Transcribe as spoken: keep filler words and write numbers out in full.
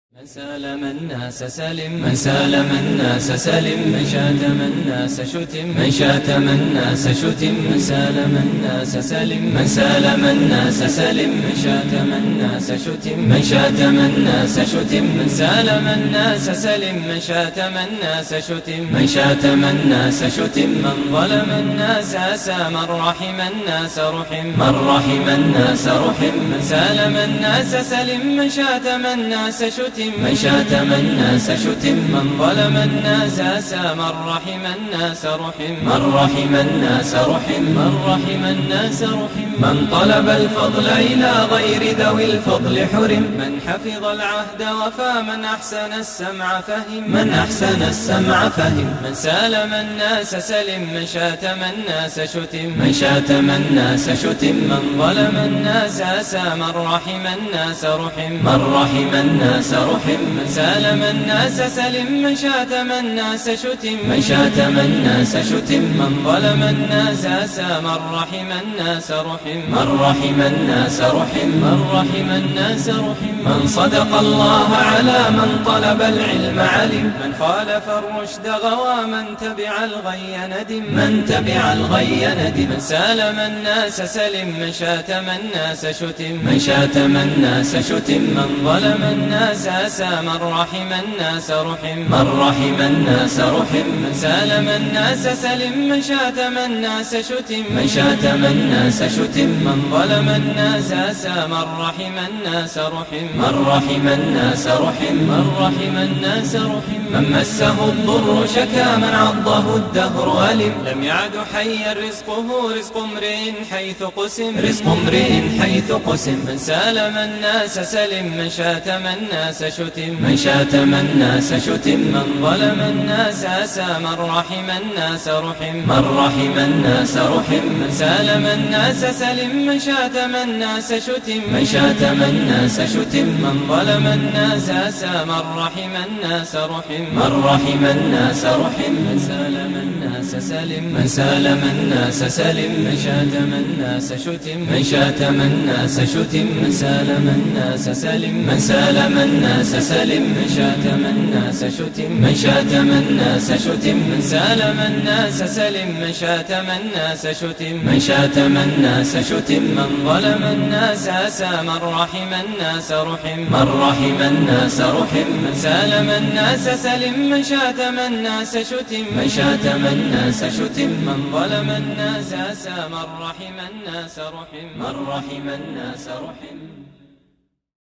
من سالم الناس سلم من سالم الناس سلم من شاتم الناس شتم من شاتم الناس شتم من سالم الناس سلم من سالم الناس سلم من شاتم الناس شتم من شاتم الناس شتم من سالم الناس سلم من شاتم الناس شتم من شاتم الناس شتم من ظلم الناس أسى من رحم الناس رحم من رحم الناس رحم من سالم الناس سلم من شاتم الناس شتم من شاتم الناس شتم من ظلم الناس أسى من رحم الناس رحم من رحم الناس رحم من رحم الناس رحم من طلب الفضل إلى غير ذوي الفضل حرم من حفظ العهد وفى من أحسن السمع فهم من أحسن السمع فهم من سالم الناس سلم من شاتم الناس شتم من شاتم الناس شتم من ظلم الناس أسى من رحم الناس رحم من رحم الناس رحم من سالم الناس سلم من شاتم الناس شتم من شاتم الناس شتم من ظلم الناس أسى من رحم الناس رحم من رحم الناس رحم من رحم الناس رحم من صدق الله على من طلب العلم علم من خالف الرشد غوى من تبع الغي ندم من تبع الغي ندم من سالم الناس سلم من شاتم الناس شتم من شاتم الناس شتم من ظلم الناس أسى من رحم الناس رحم من رحم الناس رحم من سالم الناس سلم من شاتم الناس شتم من شاتم الناس شتم من ظلم الناس أسى من رحم الناس رحم من رحم الناس رحم من رحم الناس رحم من مسه الضر شكا من عضه الدهر ألم لم يعد حيا رزقه رزق امرئ حيث قسم رزق امرئ حيث قسم من سالم الناس سلم من شاتم الناس شتم من شاتم الناس شتم من ظلم الناس أسى من رحم الناس رحم من رحم الناس رحم من سالم الناس سلم من شاتم الناس شتم من شاتم الناس شتم من ظلم الناس أسى من رحم الناس رحم من رحم الناس رحم من سالم الناس سلم من سالم الناس سلم من شاتم الناس شتم من شاتم الناس شتم من سالم الناس سلم من سالم الناس سلم من شاتم الناس شتم من شاتم الناس شتم من سالم الناس سلم من شاتم الناس شتم من شاتم الناس شتم من ظلم الناس أسى من رحم الناس رحم من رحم الناس رحم من سالم الناس سلم من شاتم الناس شتم من شاتم الناس شتم من ظلم الناس أسى من رحم الناس رحم من رحم الناس رحم